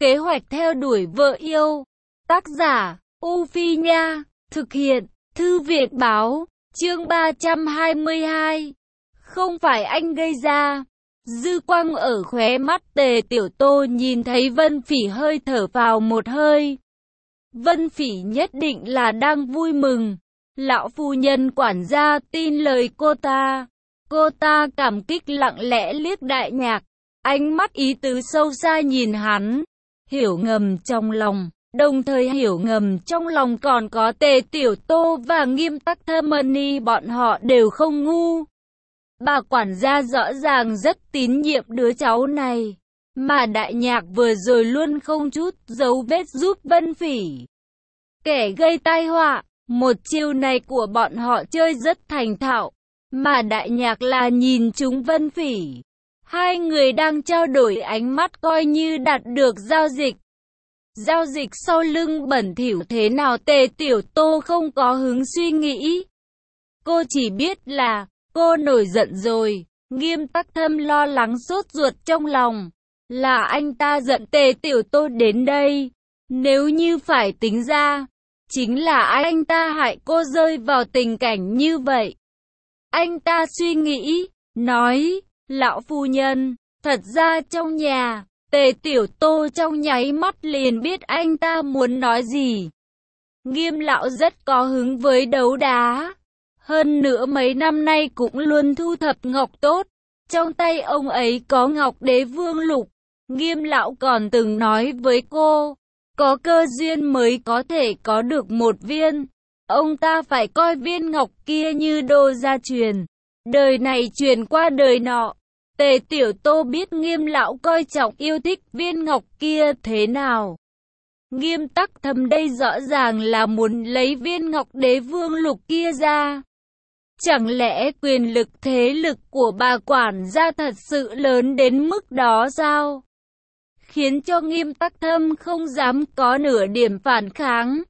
Kế hoạch theo đuổi vợ yêu. Tác giả, U Phi Nha. Thực hiện, Thư viện Báo. Chương 322. Không phải anh gây ra. Dư quang ở khóe mắt Tề Tiểu Tô nhìn thấy Vân Phỉ hơi thở vào một hơi. Vân Phỉ nhất định là đang vui mừng. Lão phu nhân quản gia tin lời cô ta. Cô ta cảm kích lặng lẽ liếc Đại Nhạc. Ánh mắt ý tứ sâu xa nhìn hắn. Hiểu ngầm trong lòng. Đồng thời hiểu ngầm trong lòng còn có Tề Tiểu Tô và Nghiêm Tắc Thâm bọn họ đều không ngu. Bà quản gia rõ ràng rất tín nhiệm đứa cháu này. Mà Đại Nhạc vừa rồi luôn không chút dấu vết giúp Vân Phỉ. Kẻ gây tai họa, một chiêu này của bọn họ chơi rất thành thạo. Mà Đại Nhạc là nhìn chúng Vân Phỉ. Hai người đang trao đổi ánh mắt coi như đạt được giao dịch. Giao dịch sau lưng bẩn thỉu thế nào Tề Tiểu Tô không có hứng suy nghĩ. Cô chỉ biết là cô nổi giận rồi. Nghiêm Tắc Thâm lo lắng sốt ruột trong lòng. Là anh ta giận Tề Tiểu Tô đến đây. Nếu như phải tính ra, chính là anh ta hại cô rơi vào tình cảnh như vậy. Anh ta suy nghĩ, nói, lão phu nhân, thật ra trong nhà, Tề Tiểu Tô trong nháy mắt liền biết anh ta muốn nói gì. Nghiêm lão rất có hứng với đấu đá. Hơn nữa mấy năm nay cũng luôn thu thập ngọc tốt. Trong tay ông ấy có ngọc Đế Vương Lục. Nghiêm lão còn từng nói với cô, có cơ duyên mới có thể có được một viên. Ông ta phải coi viên ngọc kia như đồ gia truyền. Đời này truyền qua đời nọ. Tề Tiểu Tô biết Nghiêm lão coi trọng yêu thích viên ngọc kia thế nào. Nghiêm Tắc Thâm đây rõ ràng là muốn lấy viên ngọc Đế Vương Lục kia ra. Chẳng lẽ quyền lực thế lực của bà quản gia thật sự lớn đến mức đó sao? Khiến cho Nghiêm Tắc Thâm không dám có nửa điểm phản kháng.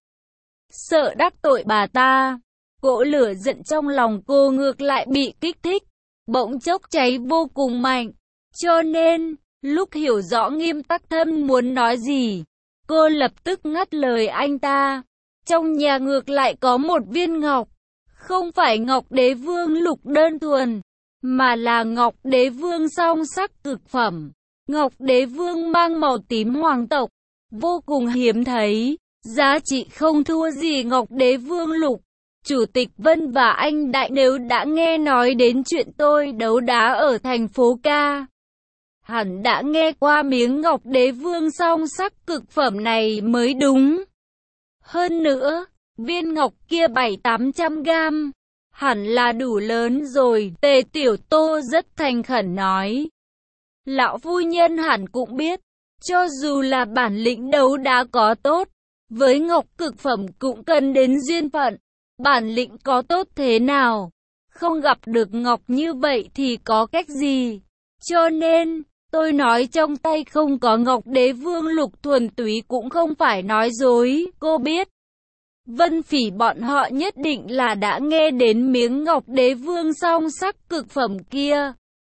Sợ đắc tội bà ta, cỗ lửa giận trong lòng cô ngược lại bị kích thích, bỗng chốc cháy vô cùng mạnh. Cho nên, lúc hiểu rõ Nghiêm Tắc Thâm muốn nói gì, cô lập tức ngắt lời anh ta. Trong nhà ngược lại có một viên ngọc, không phải ngọc Đế Vương Lục đơn thuần, mà là ngọc Đế Vương song sắc cực phẩm. Ngọc Đế Vương mang màu tím hoàng tộc, vô cùng hiếm thấy, giá trị không thua gì ngọc Đế Vương Lục. Chủ tịch Vân và anh Đại nếu đã nghe nói đến chuyện tôi đấu đá ở thành phố Ca, hẳn đã nghe qua miếng ngọc Đế Vương song sắc cực phẩm này mới đúng. Hơn nữa, viên ngọc kia 700-800 gam, hẳn là đủ lớn rồi. Tề Tiểu Tô rất thành khẩn nói. Lão phu nhân hẳn cũng biết, cho dù là bản lĩnh đấu đá có tốt, với ngọc cực phẩm cũng cần đến duyên phận. Bản lĩnh có tốt thế nào, không gặp được ngọc như vậy thì có cách gì? Cho nên, tôi nói trong tay không có ngọc Đế Vương Lục thuần túy cũng không phải nói dối. Cô biết, Vân Phỉ bọn họ nhất định là đã nghe đến miếng ngọc Đế Vương song sắc cực phẩm kia.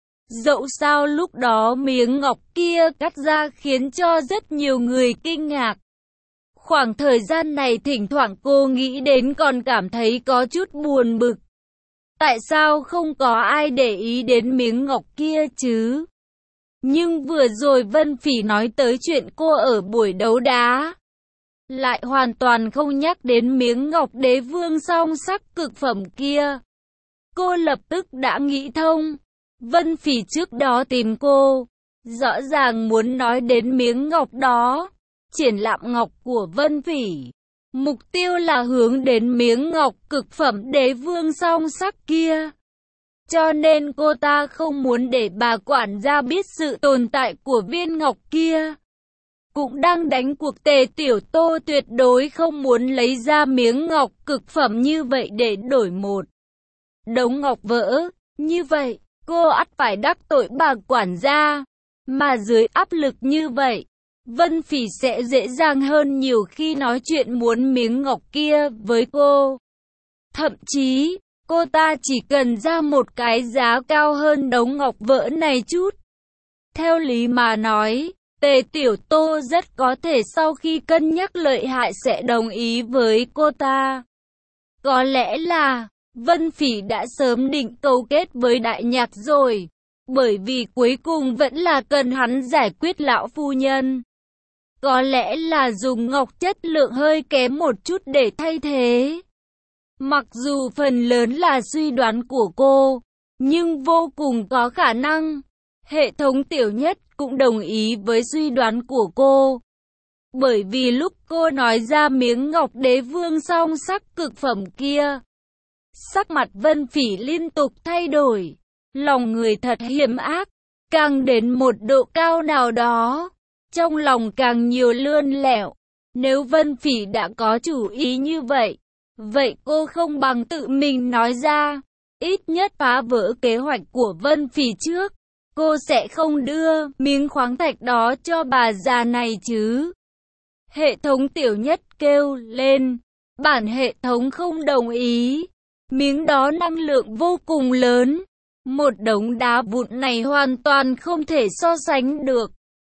Dẫu sao lúc đó miếng ngọc kia cắt ra khiến cho rất nhiều người kinh ngạc. Khoảng thời gian này thỉnh thoảng cô nghĩ đến còn cảm thấy có chút buồn bực. Tại sao không có ai để ý đến miếng ngọc kia chứ? Nhưng vừa rồi Vân Phỉ nói tới chuyện cô ở buổi đấu đá, lại hoàn toàn không nhắc đến miếng ngọc Đế Vương song sắc cực phẩm kia. Cô lập tức đã nghĩ thông. Vân Phỉ trước đó tìm cô, rõ ràng muốn nói đến miếng ngọc đó. Triển lãm ngọc của Vân Phỉ, mục tiêu là hướng đến miếng ngọc cực phẩm Đế Vương song sắc kia. Cho nên cô ta không muốn để bà quản gia biết sự tồn tại của viên ngọc kia. Cũng đang đánh cuộc Tề Tiểu Tô tuyệt đối không muốn lấy ra miếng ngọc cực phẩm như vậy để đổi một đống ngọc vỡ. Như vậy, cô ắt phải đắc tội bà quản gia. Mà dưới áp lực như vậy, Vân Phỉ sẽ dễ dàng hơn nhiều khi nói chuyện muốn miếng ngọc kia với cô. Thậm chí, cô ta chỉ cần ra một cái giá cao hơn đống ngọc vỡ này chút. Theo lý mà nói, Tề Tiểu Tô rất có thể sau khi cân nhắc lợi hại sẽ đồng ý với cô ta. Có lẽ là Vân Phỉ đã sớm định câu kết với Đại Nhạc rồi, bởi vì cuối cùng vẫn là cần hắn giải quyết lão phu nhân. Có lẽ là dùng ngọc chất lượng hơi kém một chút để thay thế. Mặc dù phần lớn là suy đoán của cô, nhưng vô cùng có khả năng. Hệ thống Tiểu Nhất cũng đồng ý với suy đoán của cô. Bởi vì lúc cô nói ra miếng ngọc đế vương song sắc cực phẩm kia, sắc mặt Vân Phỉ liên tục thay đổi. Lòng người thật hiểm ác, càng đến một độ cao nào đó, trong lòng càng nhiều lươn lẹo. Nếu Vân Phỉ đã có chủ ý như vậy, vậy cô không bằng tự mình nói ra, ít nhất phá vỡ kế hoạch của Vân Phỉ trước. Cô sẽ không đưa miếng khoáng thạch đó cho bà già này chứ. Hệ thống Tiểu Nhất kêu lên, bản hệ thống không đồng ý. Miếng đó năng lượng vô cùng lớn. Một đống đá vụn này hoàn toàn không thể so sánh được.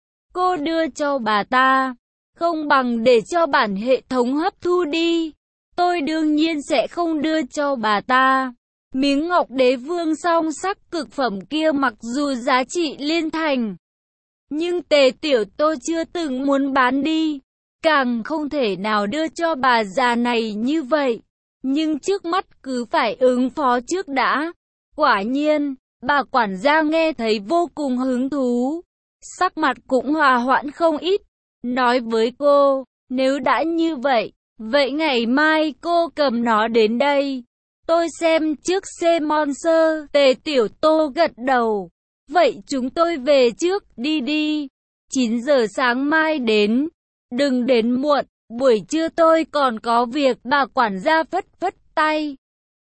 Cô đưa cho bà ta, không bằng để cho bản hệ thống hấp thu đi. Tôi đương nhiên sẽ không đưa cho bà ta. Miếng ngọc đế vương song sắc cực phẩm kia mặc dù giá trị liên thành, nhưng Tề Tiểu Tô chưa từng muốn bán đi, càng không thể nào đưa cho bà già này như vậy. Nhưng trước mắt cứ phải ứng phó trước đã. Quả nhiên, bà quản gia nghe thấy vô cùng hứng thú, sắc mặt cũng hòa hoãn không ít, nói với cô, nếu đã như vậy, vậy ngày mai cô cầm nó đến đây. Tôi xem trước xem Monster. Tề Tiểu Tô gật đầu. Vậy chúng tôi về trước, đi đi. 9 giờ sáng mai đến. Đừng đến muộn, buổi trưa tôi còn có việc. Bà quản gia phất phất tay,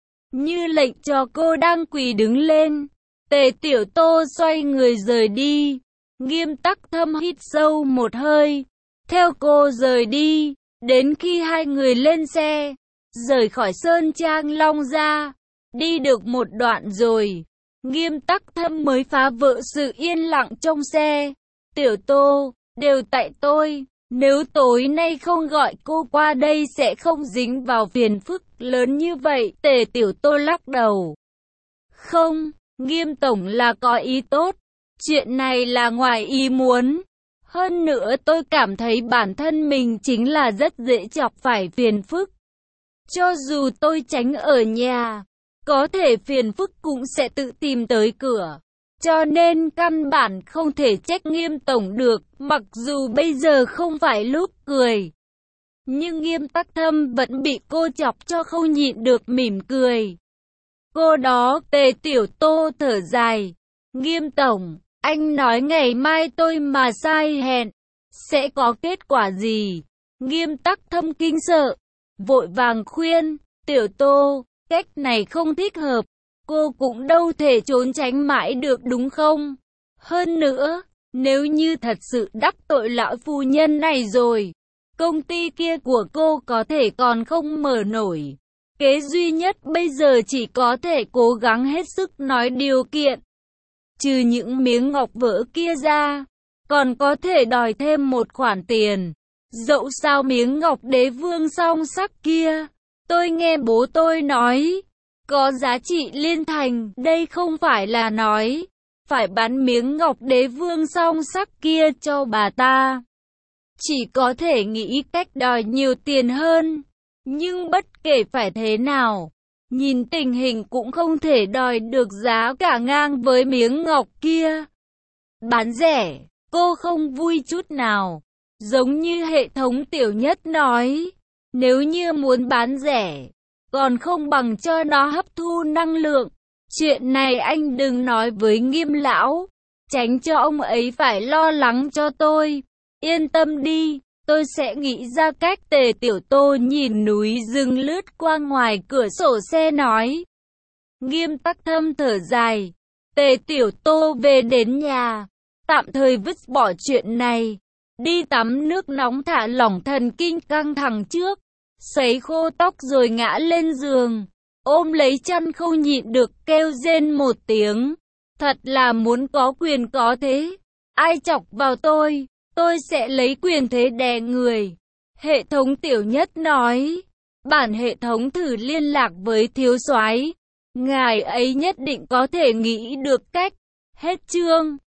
như lệnh cho cô đang quỳ đứng lên. Tề Tiểu Tô xoay người rời đi. Nghiêm Tắc Thâm hít sâu một hơi, theo cô rời đi, đến khi hai người lên xe, rời khỏi Sơn Trang Long Gia. Đi được một đoạn rồi, Nghiêm Tắc Thâm mới phá vỡ sự yên lặng trong xe. Tiểu Tô, đều tại tôi, nếu tối nay không gọi cô qua đây sẽ không dính vào phiền phức lớn như vậy. Tề Tiểu Tô lắc đầu. Không, Nghiêm Tổng là có ý tốt, chuyện này là ngoài ý muốn. Hơn nữa tôi cảm thấy bản thân mình chính là rất dễ chọc phải phiền phức. Cho dù tôi tránh ở nhà, có thể phiền phức cũng sẽ tự tìm tới cửa. Cho nên căn bản không thể trách Nghiêm Tổng được, mặc dù bây giờ không phải lúc cười. Nhưng Nghiêm Tắc Thâm vẫn bị cô chọc cho không nhịn được mỉm cười. Cô đó, Tề Tiểu Tô thở dài. Nghiêm Tổng, anh nói ngày mai tôi mà sai hẹn, sẽ có kết quả gì? Nghiêm Tắc Thâm kinh sợ, vội vàng khuyên, Tiểu Tô, cách này không thích hợp, cô cũng đâu thể trốn tránh mãi được đúng không? Hơn nữa, nếu như thật sự đắc tội lão phu nhân này rồi, công ty kia của cô có thể còn không mở nổi. Kế duy nhất bây giờ chỉ có thể cố gắng hết sức nói điều kiện. Trừ những miếng ngọc vỡ kia ra, còn có thể đòi thêm một khoản tiền. Dẫu sao miếng ngọc đế vương song sắc kia, tôi nghe bố tôi nói, có giá trị liên thành. Đây không phải là nói phải bán miếng ngọc đế vương song sắc kia cho bà ta. Chỉ có thể nghĩ cách đòi nhiều tiền hơn. Nhưng bất kể phải thế nào, nhìn tình hình cũng không thể đòi được giá cả ngang với miếng ngọc kia. Bán rẻ, cô không vui chút nào. Giống như hệ thống Tiểu Nhất nói, nếu như muốn bán rẻ, còn không bằng cho nó hấp thu năng lượng. Chuyện này anh đừng nói với Nghiêm lão, tránh cho ông ấy phải lo lắng cho tôi. Yên tâm đi, tôi sẽ nghĩ ra cách. Tề Tiểu Tô nhìn núi rừng lướt qua ngoài cửa sổ xe nói. Nghiêm Tắc Thâm thở dài. Tề Tiểu Tô về đến nhà, tạm thời vứt bỏ chuyện này, đi tắm nước nóng thả lỏng thần kinh căng thẳng trước, sấy khô tóc rồi ngã lên giường, ôm lấy chăn không nhịn được kêu rên một tiếng. Thật là muốn có quyền có thế. Ai chọc vào tôi sẽ lấy quyền thế đè người. Hệ thống Tiểu Nhất nói. Bản hệ thống thử liên lạc với thiếu soái. Ngài ấy nhất định có thể nghĩ được cách. Hết chương.